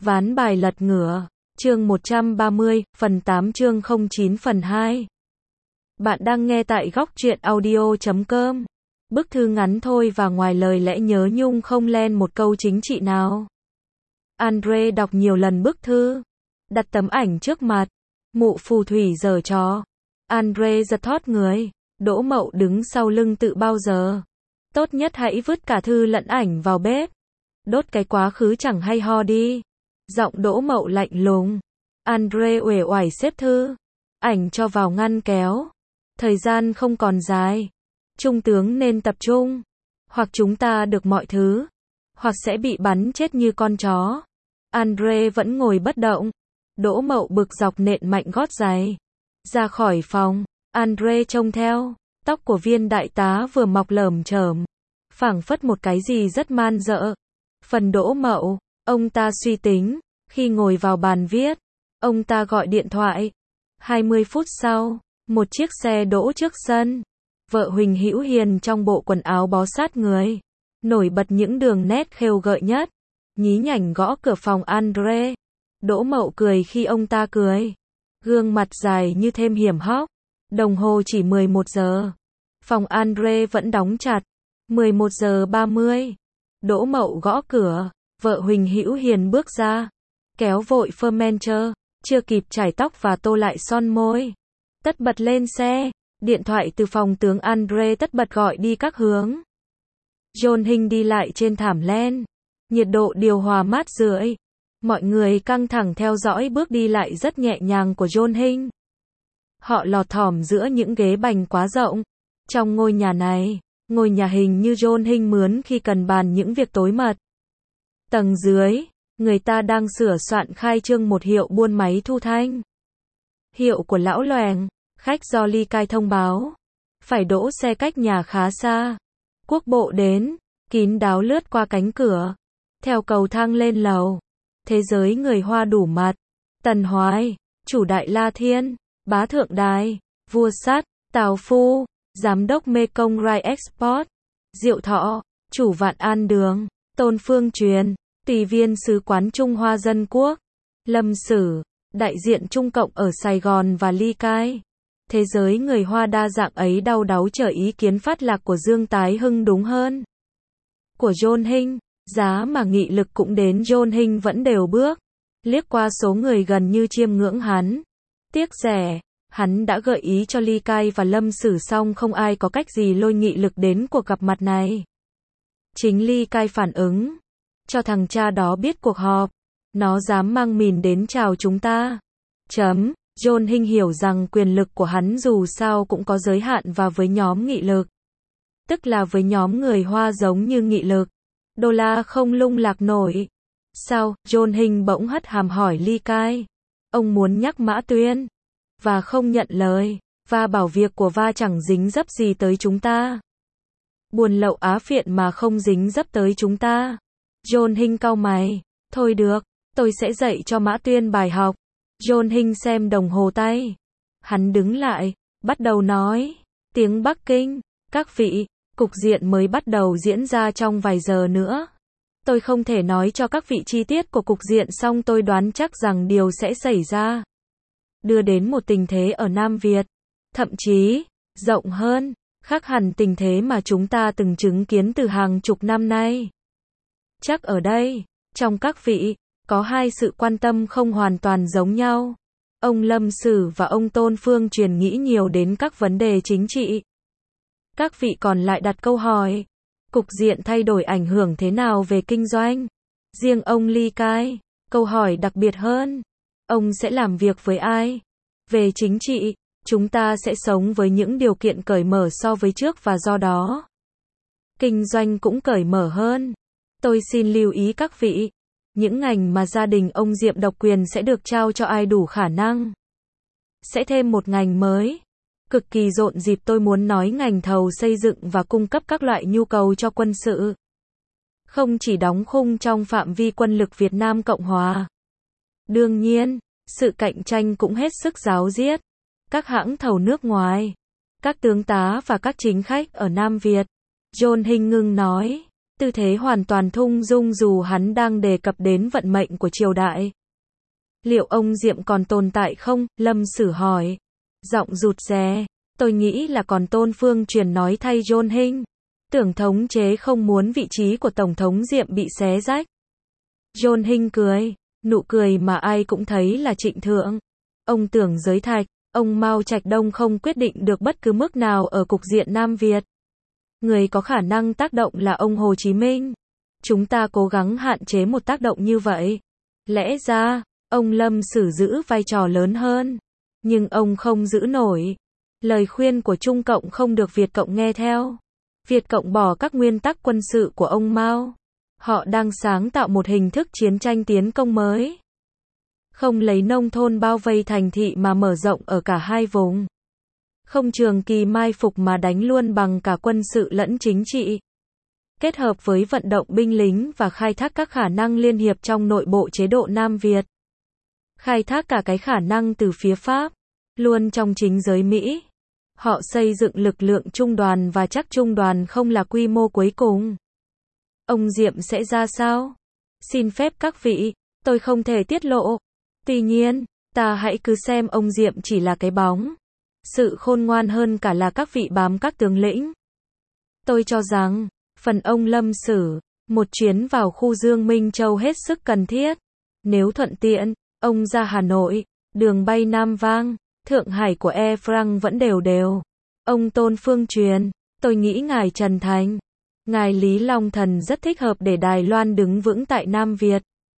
Ván bài lật ngửa. Chương 130, phần 8 chương 09 phần 2. Bạn đang nghe tại góc truyện audio.com. Bức thư ngắn thôi và ngoài lời lẽ nhớ nhung không len một câu chính trị nào. Andre đọc nhiều lần bức thư. Đặt tấm ảnh trước mặt. Mụ phù thủy giở trò. Andre giật thót người. Đỗ Mậu đứng sau lưng tự bao giờ. Tốt nhất hãy vứt cả thư lẫn ảnh vào bếp. Đốt cái quá khứ chẳng hay ho đi. Giọng Đỗ Mậu lạnh lùng. Andre uể oải xếp thư. Ảnh cho vào ngăn kéo. Thời gian không còn dài. Trung tướng nên tập trung. Hoặc chúng ta được mọi thứ. Hoặc sẽ bị bắn chết như con chó. Andre vẫn ngồi bất động. Đỗ Mậu bực dọc nện mạnh gót giày. Ra khỏi phòng. Andre trông theo. Tóc của viên đại tá vừa mọc lởm chởm. Phảng phất một cái gì rất man dợ. Phần Đỗ Mậu. Ông ta suy tính. Khi ngồi vào bàn viết. Ông ta gọi điện thoại. 20 phút sau. Một chiếc xe đỗ trước sân. Vợ Huỳnh Hữu Hiền trong bộ quần áo bó sát người. Nổi bật những đường nét khêu gợi nhất. Nhí nhảnh gõ cửa phòng Andre. Đỗ Mậu cười khi ông ta cười. Gương mặt dài như thêm hiểm hóc. Đồng hồ chỉ 11 giờ. Phòng Andre vẫn đóng chặt. 11 giờ 30. Đỗ Mậu gõ cửa. Vợ Huỳnh Hữu Hiền bước ra. Kéo vội Fermenter. Chưa kịp chải tóc và tô lại son môi. Tất bật lên xe. Điện thoại từ phòng tướng Andre tất bật gọi đi các hướng. John Hinh đi lại trên thảm len. Nhiệt độ điều hòa mát rượi. Mọi người căng thẳng theo dõi bước đi lại rất nhẹ nhàng của John Hinh. Họ lọt thỏm giữa những ghế bành quá rộng. Trong ngôi nhà này, ngôi nhà hình như John Hinh mướn khi cần bàn những việc tối mật. Tầng dưới, người ta đang sửa soạn khai trương một hiệu buôn máy thu thanh. Hiệu của lão loèng, khách do Ly Cai thông báo. Phải đỗ xe cách nhà khá xa. Quốc bộ đến, kín đáo lướt qua cánh cửa. Theo cầu thang lên lầu. Thế giới người Hoa đủ mặt. Tần Hoài, chủ đại La Thiên, bá thượng đài, vua sắt, Tào Phu, giám đốc Mekong Rai Export, Diệu Thọ, chủ Vạn An Đường, Tôn Phương Truyền, tùy viên sứ quán Trung Hoa Dân Quốc, Lâm Sử, đại diện Trung Cộng ở Sài Gòn và Ly Cai. Thế giới người Hoa đa dạng ấy đau đáu chờ ý kiến phát lạc của Dương Tái Hưng đúng hơn. Của John Hinh, giá mà nghị lực cũng đến John Hinh vẫn đều bước. Liếc qua số người gần như chiêm ngưỡng hắn. Tiếc rẻ, hắn đã gợi ý cho Ly Cai và Lâm Sử xong không ai có cách gì lôi nghị lực đến cuộc gặp mặt này. Chính Ly Cai phản ứng. Cho thằng cha đó biết cuộc họp. Nó dám mang mìn đến chào chúng ta. John Hinh hiểu rằng quyền lực của hắn dù sao cũng có giới hạn và với nhóm nghị lực. Tức là với nhóm người Hoa giống như nghị lực. Đô la không lung lạc nổi. Sao? John Hinh bỗng hất hàm hỏi Ly Cai. Ông muốn nhắc Mã Tuyên. Và không nhận lời. Và bảo việc của Va chẳng dính dấp gì tới chúng ta. Buôn lậu Á phiện mà không dính dấp tới chúng ta. John Hinh cau mày. Thôi được, tôi sẽ dạy cho Mã Tuyên bài học. John Hinh xem đồng hồ tay. Hắn đứng lại, bắt đầu nói. Tiếng Bắc Kinh. Các vị, cục diện mới bắt đầu diễn ra trong vài giờ nữa. Tôi không thể nói cho các vị chi tiết của cục diện song tôi đoán chắc rằng điều sẽ xảy ra. Đưa đến một tình thế ở Nam Việt. Thậm chí, rộng hơn, khác hẳn tình thế mà chúng ta từng chứng kiến từ hàng chục năm nay. Chắc ở đây, trong các vị, có hai sự quan tâm không hoàn toàn giống nhau. Ông Lâm Sử và ông Tôn Phương Truyền nghĩ nhiều đến các vấn đề chính trị. Các vị còn lại đặt câu hỏi. Cục diện thay đổi ảnh hưởng thế nào về kinh doanh? Riêng ông Ly Cai, câu hỏi đặc biệt hơn. Ông sẽ làm việc với ai? Về chính trị, chúng ta sẽ sống với những điều kiện cởi mở so với trước và do đó, kinh doanh cũng cởi mở hơn. Tôi xin lưu ý các vị. Những ngành mà gia đình ông Diệm độc quyền sẽ được trao cho ai đủ khả năng. Sẽ thêm một ngành mới. Cực kỳ rộn dịp tôi muốn nói ngành thầu xây dựng và cung cấp các loại nhu cầu cho quân sự. Không chỉ đóng khung trong phạm vi quân lực Việt Nam Cộng Hòa. Đương nhiên, sự cạnh tranh cũng hết sức ráo riết. Các hãng thầu nước ngoài, các tướng tá và các chính khách ở Nam Việt. John Hinh ngưng nói. tư thế hoàn toàn thung dung dù hắn đang đề cập đến vận mệnh của triều đại. Liệu ông Diệm còn tồn tại không? Lâm Sử hỏi. Giọng rụt rè. Tôi nghĩ là còn Tôn Phương Truyền nói thay John Hinh. Tưởng thống chế không muốn vị trí của Tổng thống Diệm bị xé rách. John Hinh cười. Nụ cười mà ai cũng thấy là trịnh thượng. Ông Tưởng Giới Thạch, ông Mao Trạch Đông không quyết định được bất cứ mức nào ở cục diện Nam Việt. Người có khả năng tác động là ông Hồ Chí Minh. Chúng ta cố gắng hạn chế một tác động như vậy. Lẽ ra, ông Lâm Sử giữ vai trò lớn hơn. Nhưng ông không giữ nổi. Lời khuyên của Trung Cộng không được Việt Cộng nghe theo. Việt Cộng bỏ các nguyên tắc quân sự của ông Mao. Họ đang sáng tạo một hình thức chiến tranh tiến công mới. Không lấy nông thôn bao vây thành thị mà mở rộng ở cả hai vùng. Không trường kỳ mai phục mà đánh luôn bằng cả quân sự lẫn chính trị. Kết hợp với vận động binh lính và khai thác các khả năng liên hiệp trong nội bộ chế độ Nam Việt. Khai thác cả cái khả năng từ phía Pháp, luôn trong chính giới Mỹ. Họ xây dựng lực lượng trung đoàn và chắc trung đoàn không là quy mô cuối cùng. Ông Diệm sẽ ra sao? Xin phép các vị, tôi không thể tiết lộ. Tuy nhiên, ta hãy cứ xem ông Diệm chỉ là cái bóng. Sự khôn ngoan hơn cả là các vị bám các tướng lĩnh. Tôi cho rằng, phần ông Lâm Sử, một chuyến vào khu Dương Minh Châu hết sức cần thiết. Nếu thuận tiện, ông ra Hà Nội, đường bay Nam Vang, Thượng Hải của Air France vẫn đều đều. Ông Tôn Phương Truyền, tôi nghĩ ngài Trần Thành, ngài Lý Long Thần rất thích hợp để Đài Loan đứng vững tại Nam Việt.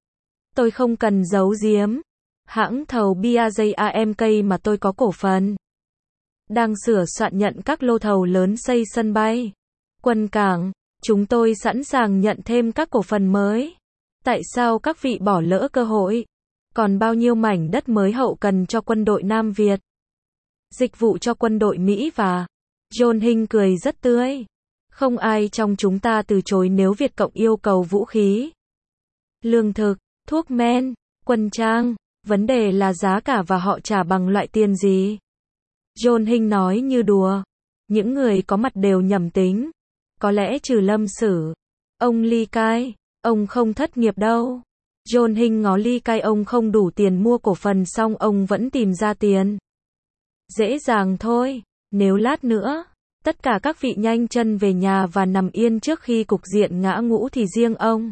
Tôi không cần giấu giếm. Hãng thầu BAJAMK mà tôi có cổ phần đang sửa soạn nhận các lô thầu lớn xây sân bay, quân cảng. Chúng tôi sẵn sàng nhận thêm các cổ phần mới. Tại sao các vị bỏ lỡ cơ hội? Còn bao nhiêu mảnh đất mới hậu cần cho quân đội Nam Việt? Dịch vụ cho quân đội Mỹ và... John Hinh cười rất tươi. Không ai trong chúng ta từ chối nếu Việt Cộng yêu cầu vũ khí, lương thực, thuốc men, quân trang. Vấn đề là giá cả và họ trả bằng loại tiền gì? John Hinh nói như đùa. Những người có mặt đều nhầm tính. Có lẽ trừ Lâm Sử. Ông Ly Cai, ông không thất nghiệp đâu. John Hinh ngó Ly Cai, ông không đủ tiền mua cổ phần xong ông vẫn tìm ra tiền. Dễ dàng thôi. Nếu lát nữa, tất cả các vị nhanh chân về nhà và nằm yên trước khi cục diện ngã ngũ thì riêng ông.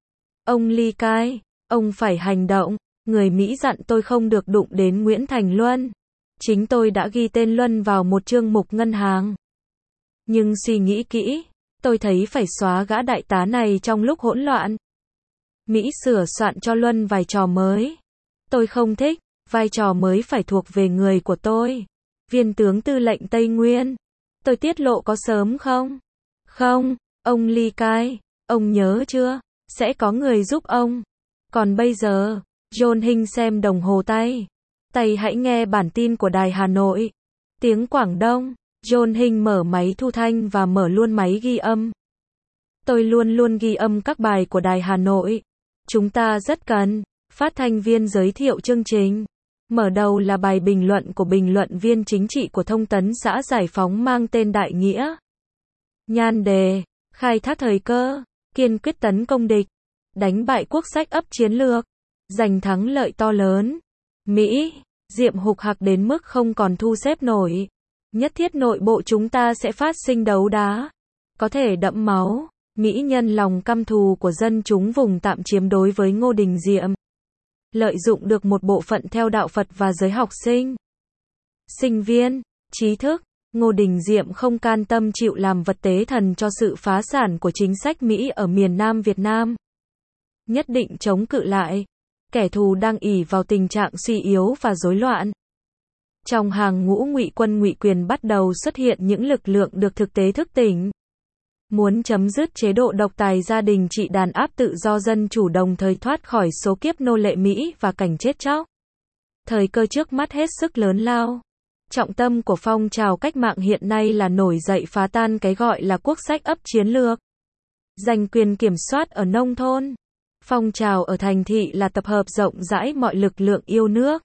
Ông Ly Cai, ông phải hành động. Người Mỹ dặn tôi không được đụng đến Nguyễn Thành Luân. Chính tôi đã ghi tên Luân vào một chương mục ngân hàng. Nhưng suy nghĩ kỹ, tôi thấy phải xóa gã đại tá này trong lúc hỗn loạn. Mỹ sửa soạn cho Luân vai trò mới. Tôi không thích, vai trò mới phải thuộc về người của tôi. Viên tướng tư lệnh Tây Nguyên. Tôi tiết lộ có sớm không? Không, ông Ly Cai, ông nhớ chưa? Sẽ có người giúp ông. Còn bây giờ, John Hinh xem đồng hồ tay. Tay hãy nghe bản tin của Đài Hà Nội. Tiếng Quảng Đông. John Hinh mở máy thu thanh và mở luôn máy ghi âm. Tôi luôn luôn ghi âm các bài của Đài Hà Nội. Chúng ta rất cần. Phát thanh viên giới thiệu chương trình. Mở đầu là bài bình luận của bình luận viên chính trị của Thông tấn xã Giải Phóng mang tên Đại Nghĩa. Nhan đề: khai thác thời cơ, kiên quyết tấn công địch, đánh bại quốc sách ấp chiến lược, giành thắng lợi to lớn. Mỹ, Diệm hục hặc đến mức không còn thu xếp nổi. Nhất thiết nội bộ chúng ta sẽ phát sinh đấu đá. Có thể đẫm máu. Mỹ nhân lòng căm thù của dân chúng vùng tạm chiếm đối với Ngô Đình Diệm. Lợi dụng được một bộ phận theo đạo Phật và giới học sinh, sinh viên, trí thức. Ngô Đình Diệm không can tâm chịu làm vật tế thần cho sự phá sản của chính sách Mỹ ở miền Nam Việt Nam. Nhất định chống cự lại. Kẻ thù đang ỷ vào tình trạng suy yếu và rối loạn. Trong hàng ngũ ngụy quân ngụy quyền bắt đầu xuất hiện những lực lượng được thực tế thức tỉnh. Muốn chấm dứt chế độ độc tài gia đình trị đàn áp tự do dân chủ đồng thời thoát khỏi số kiếp nô lệ Mỹ và cảnh chết chóc. Thời cơ trước mắt hết sức lớn lao. Trọng tâm của phong trào cách mạng hiện nay là nổi dậy phá tan cái gọi là quốc sách ấp chiến lược. Giành quyền kiểm soát ở nông thôn. Phong trào ở thành thị là tập hợp rộng rãi mọi lực lượng yêu nước,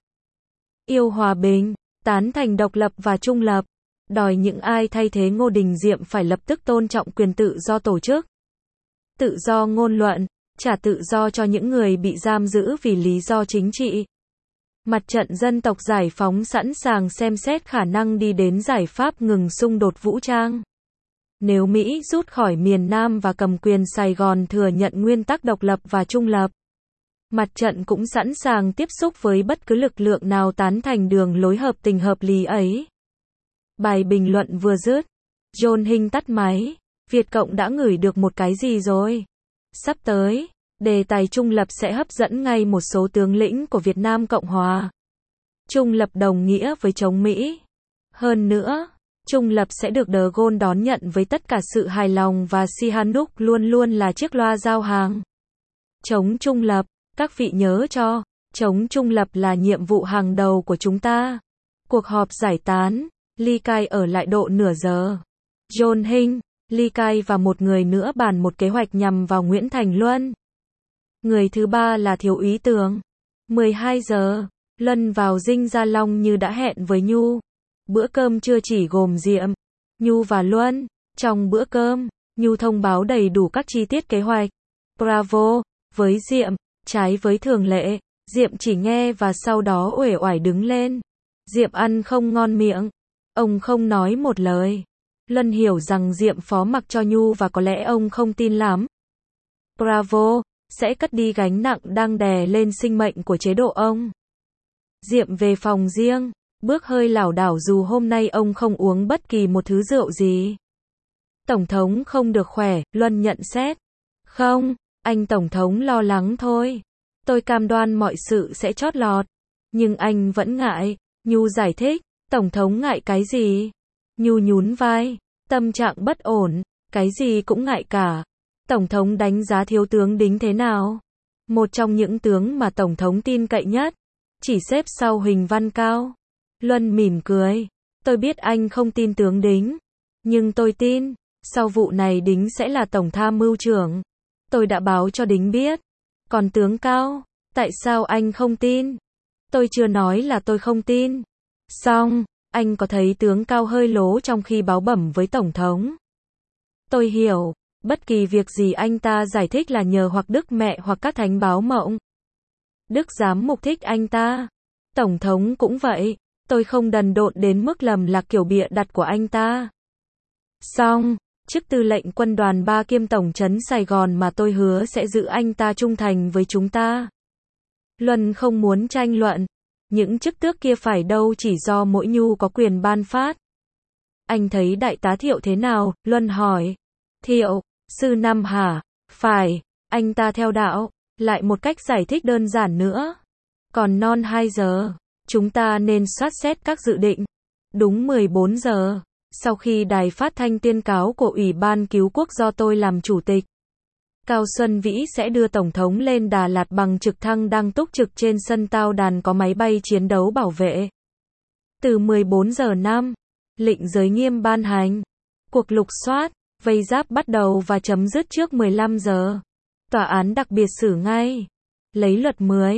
yêu hòa bình, tán thành độc lập và trung lập. Đòi những ai thay thế Ngô Đình Diệm phải lập tức tôn trọng quyền tự do tổ chức, tự do ngôn luận, trả tự do cho những người bị giam giữ vì lý do chính trị. Mặt trận dân tộc giải phóng sẵn sàng xem xét khả năng đi đến giải pháp ngừng xung đột vũ trang. Nếu Mỹ rút khỏi miền Nam và cầm quyền Sài Gòn thừa nhận nguyên tắc độc lập và trung lập, mặt trận cũng sẵn sàng tiếp xúc với bất cứ lực lượng nào tán thành đường lối hợp tình hợp lý ấy. Bài bình luận vừa dứt, John Hinh tắt máy. Việt Cộng đã ngửi được một cái gì rồi? Sắp tới, đề tài trung lập sẽ hấp dẫn ngay một số tướng lĩnh của Việt Nam Cộng Hòa. Trung lập đồng nghĩa với chống Mỹ. Hơn nữa, trung lập sẽ được De Gaulle đón nhận với tất cả sự hài lòng và Sihanouk luôn luôn là chiếc loa giao hàng. Chống trung lập, các vị nhớ cho, chống trung lập là nhiệm vụ hàng đầu của chúng ta. Cuộc họp giải tán, Ly Khai ở lại độ nửa giờ. John Hinh, Ly Khai và một người nữa bàn một kế hoạch nhằm vào Nguyễn Thành Luân. Người thứ ba là Thiếu úy Tường. 12 giờ, Luân vào Dinh Gia Long như đã hẹn với Nhu. Bữa cơm trưa chỉ gồm Diệm, Nhu và Luân. Trong bữa cơm, Nhu thông báo đầy đủ các chi tiết kế hoạch. Bravo, với Diệm, trái với thường lệ, Diệm chỉ nghe và sau đó uể oải đứng lên. Diệm ăn không ngon miệng. Ông không nói một lời. Luân hiểu rằng Diệm phó mặc cho Nhu và có lẽ ông không tin lắm. Bravo, sẽ cất đi gánh nặng đang đè lên sinh mệnh của chế độ ông. Diệm về phòng riêng, bước hơi lảo đảo dù hôm nay ông không uống bất kỳ một thứ rượu gì. Tổng thống không được khỏe, Luân nhận xét. Không, anh Tổng thống lo lắng thôi. Tôi cam đoan mọi sự sẽ chót lọt. Nhưng anh vẫn ngại. Nhu giải thích, Tổng thống ngại cái gì? Nhu nhún vai, tâm trạng bất ổn, cái gì cũng ngại cả. Tổng thống đánh giá thiếu tướng Đính thế nào? Một trong những tướng mà Tổng thống tin cậy nhất, chỉ xếp sau Huỳnh Văn Cao. Luân mỉm cười, tôi biết anh không tin tướng Đính, nhưng tôi tin, sau vụ này Đính sẽ là Tổng tham mưu trưởng. Tôi đã báo cho Đính biết. Còn tướng Cao, tại sao anh không tin? Tôi chưa nói là tôi không tin. Xong, anh có thấy tướng Cao hơi lố trong khi báo bẩm với Tổng thống? Tôi hiểu, bất kỳ việc gì anh ta giải thích là nhờ hoặc Đức Mẹ hoặc các thánh báo mộng. Đức giám mục thích anh ta. Tổng thống cũng vậy, tôi không đần độn đến mức lầm lạc kiểu bịa đặt của anh ta. Xong, chức tư lệnh quân đoàn 3 kiêm tổng trấn Sài Gòn mà tôi hứa sẽ giữ anh ta trung thành với chúng ta. Luân không muốn tranh luận. Những chức tước kia phải đâu chỉ do mỗi Nhu có quyền ban phát. Anh thấy đại tá Thiệu thế nào? Luân hỏi. Thiệu, sư năm hả? Phải, anh ta theo đạo. Lại một cách giải thích đơn giản nữa. Còn non 2 giờ, chúng ta nên soát xét các dự định. Đúng 14 giờ, sau khi đài phát thanh tuyên cáo của Ủy ban Cứu quốc do tôi làm chủ tịch, Cao Xuân Vĩ sẽ đưa Tổng thống lên Đà Lạt bằng trực thăng đang túc trực trên sân Tao Đàn có máy bay chiến đấu bảo vệ. Từ 14 giờ 5, lệnh giới nghiêm ban hành. Cuộc lục soát, vây giáp bắt đầu và chấm dứt trước 15 giờ. Tòa án đặc biệt xử ngay. Lấy luật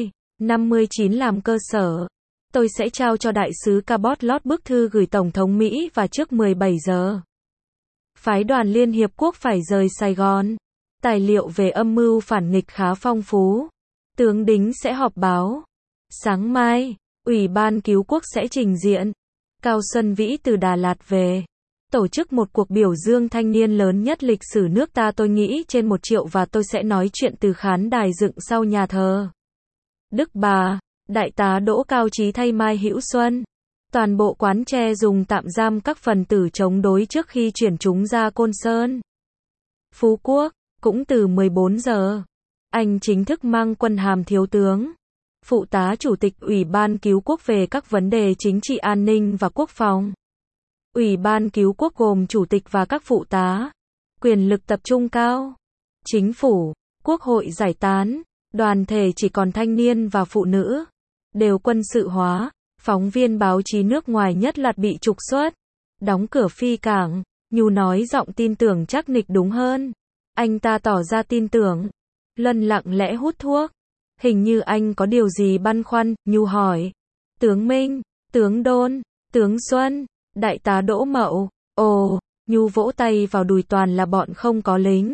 10/59 làm cơ sở. Tôi sẽ trao cho đại sứ Cabot Lót bức thư gửi Tổng thống Mỹ và trước 17 giờ. Phái đoàn Liên Hiệp Quốc phải rời Sài Gòn. Tài liệu về âm mưu phản nghịch khá phong phú. Tướng Đính sẽ họp báo. Sáng mai, Ủy ban Cứu quốc sẽ trình diện. Cao Xuân Vĩ từ Đà Lạt về. Tổ chức một cuộc biểu dương thanh niên lớn nhất lịch sử nước ta tôi nghĩ trên 1 triệu và tôi sẽ nói chuyện từ khán đài dựng sau nhà thờ. Đức Bà, Đại tá Đỗ Cao Trí thay Mai Hữu Xuân. Toàn bộ quán tre dùng tạm giam các phần tử chống đối trước khi chuyển chúng ra Côn Sơn. Phú Quốc, cũng từ 14 giờ. Anh chính thức mang quân hàm thiếu tướng. Phụ tá Chủ tịch Ủy ban Cứu quốc về các vấn đề chính trị an ninh và quốc phòng. Ủy ban Cứu quốc gồm Chủ tịch và các phụ tá. Quyền lực tập trung cao. Chính phủ, Quốc hội giải tán. Đoàn thể chỉ còn thanh niên và phụ nữ. Đều quân sự hóa. Phóng viên báo chí nước ngoài nhất loạt bị trục xuất. Đóng cửa phi cảng. Nhu nói giọng tin tưởng chắc nịch đúng hơn. Anh ta tỏ ra tin tưởng. Luân lặng lẽ hút thuốc. Hình như anh có điều gì băn khoăn, Nhu hỏi. Tướng Minh, tướng Đôn, tướng Xuân, đại tá Đỗ Mậu. Ồ, Nhu vỗ tay vào đùi toàn là bọn không có lính.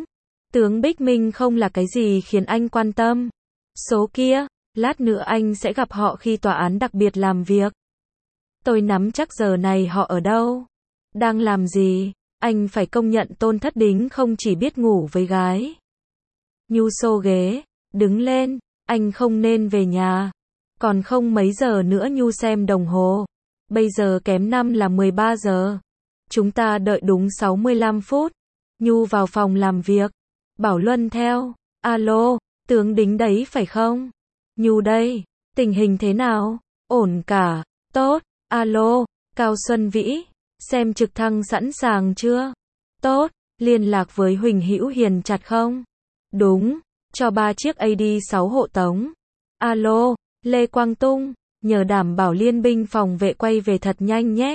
Tướng Bích Minh không là cái gì khiến anh quan tâm. Số kia, lát nữa anh sẽ gặp họ khi tòa án đặc biệt làm việc. Tôi nắm chắc giờ này họ ở đâu. Đang làm gì? Anh phải công nhận Tôn Thất Đính không chỉ biết ngủ với gái. Nhu xô ghế, đứng lên, anh không nên về nhà. Còn không mấy giờ nữa. Nhu xem đồng hồ. Bây giờ kém 5 là 13 giờ. Chúng ta đợi đúng 65 phút. Nhu vào phòng làm việc. Bảo Luân theo. Alo, tướng Đính đấy phải không? Nhu đây, tình hình thế nào? Ổn cả. Tốt. Alo, Cao Xuân Vĩ, xem trực thăng sẵn sàng chưa? Tốt. Liên lạc với Huỳnh Hữu Hiền chặt không? Đúng, cho 3 chiếc AD6 hộ tống. Alo, Lê Quang Tung, nhờ đảm bảo liên binh phòng vệ quay về thật nhanh nhé.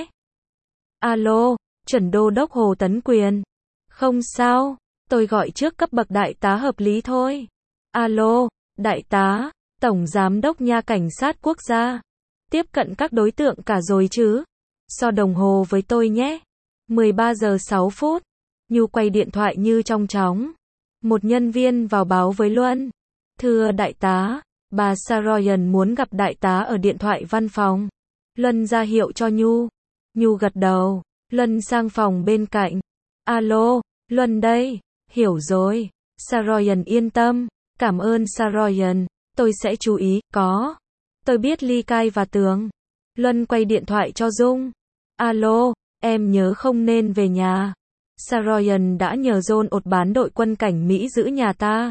Alo, chuẩn đô đốc Hồ Tấn Quyền. Không sao, tôi gọi trước cấp bậc đại tá hợp lý thôi. Alo, đại tá, tổng giám đốc nha cảnh sát quốc gia. Tiếp cận các đối tượng cả rồi chứ? So đồng hồ với tôi nhé. 13 giờ 6 phút. Nhu quay điện thoại như trong chóng. Một nhân viên vào báo với Luân. Thưa đại tá, bà Saroyan muốn gặp đại tá ở điện thoại văn phòng. Luân ra hiệu cho Nhu. Nhu gật đầu. Luân sang phòng bên cạnh. Alo, Luân đây. Hiểu rồi. Saroyan yên tâm. Cảm ơn Saroyan. Tôi sẽ chú ý. Có. Tôi biết Ly Cai và Tường. Luân quay điện thoại cho Dung. Alo, em nhớ không nên về nhà. Saroyan đã nhờ John ột bán đội quân cảnh Mỹ giữ nhà ta.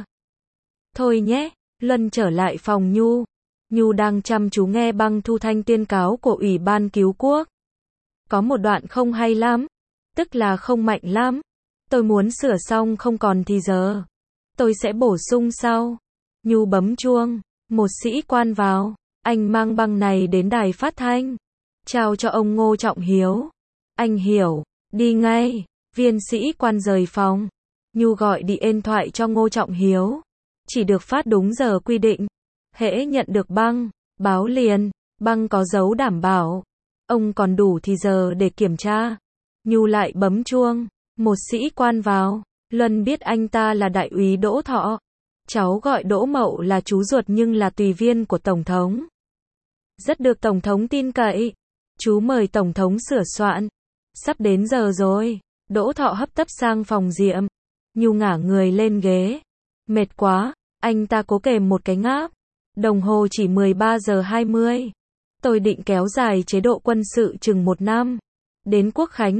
Thôi nhé. Luân trở lại phòng Nhu. Nhu đang chăm chú nghe băng thu thanh tuyên cáo của Ủy ban Cứu Quốc. Có một đoạn không hay lắm. Tức là không mạnh lắm. Tôi muốn sửa xong không còn thì giờ. Tôi sẽ bổ sung sau. Nhu bấm chuông. Một sĩ quan vào. Anh mang băng này đến đài phát thanh. Trao cho ông Ngô Trọng Hiếu. Anh hiểu. Đi ngay. Viên sĩ quan rời phòng. Nhu gọi điện thoại cho Ngô Trọng Hiếu. Chỉ được phát đúng giờ quy định. Hễ nhận được băng, báo liền. Băng có dấu đảm bảo. Ông còn đủ thì giờ để kiểm tra. Nhu lại bấm chuông. Một sĩ quan vào. Luân biết anh ta là đại úy Đỗ Thọ. Cháu gọi Đỗ Mậu là chú ruột nhưng là tùy viên của Tổng thống. Rất được Tổng thống tin cậy. Chú mời Tổng thống sửa soạn. Sắp đến giờ rồi. Đỗ Thọ hấp tấp sang phòng Diệm. Nhu ngả người lên ghế. Mệt quá. Anh ta cố kềm một cái ngáp. Đồng hồ chỉ 13 giờ 20. Tôi định kéo dài chế độ quân sự chừng 1 năm. Đến Quốc khánh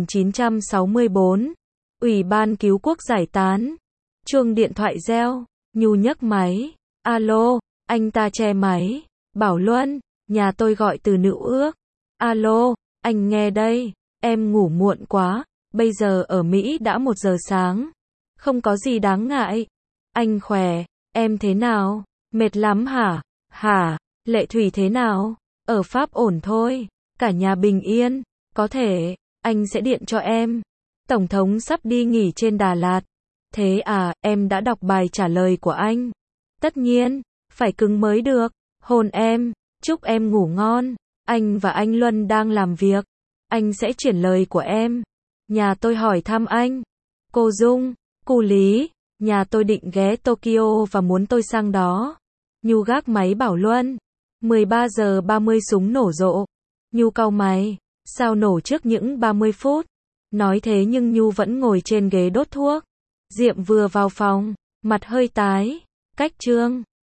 1964. Ủy ban Cứu Quốc giải tán. Chuông điện thoại reo. Nhu nhấc máy. Alo, anh ta che máy. Bảo Luân, nhà tôi gọi từ Nữ Ước. Alo, anh nghe đây. Em ngủ muộn quá. Bây giờ ở Mỹ đã 1 giờ sáng. Không có gì đáng ngại. Anh khỏe. Em thế nào? Mệt lắm hả? Hả? Lệ Thủy thế nào? Ở Pháp ổn thôi. Cả nhà bình yên. Có thể, anh sẽ điện cho em. Tổng thống sắp đi nghỉ trên Đà Lạt. Thế à, em đã đọc bài trả lời của anh. Tất nhiên, phải cứng mới được. Hôn em, chúc em ngủ ngon. Anh và anh Luân đang làm việc. Anh sẽ chuyển lời của em. Nhà tôi hỏi thăm anh. Cô Dung, cô Lý, nhà tôi định ghé Tokyo và muốn tôi sang đó. Nhu gác máy bảo Luân. 13 giờ 30 súng nổ rộ. Nhu cau mày. Sao nổ trước những 30 phút? Nói thế nhưng Nhu vẫn ngồi trên ghế đốt thuốc. Diệm vừa vào phòng, mặt hơi tái. Cách Trương,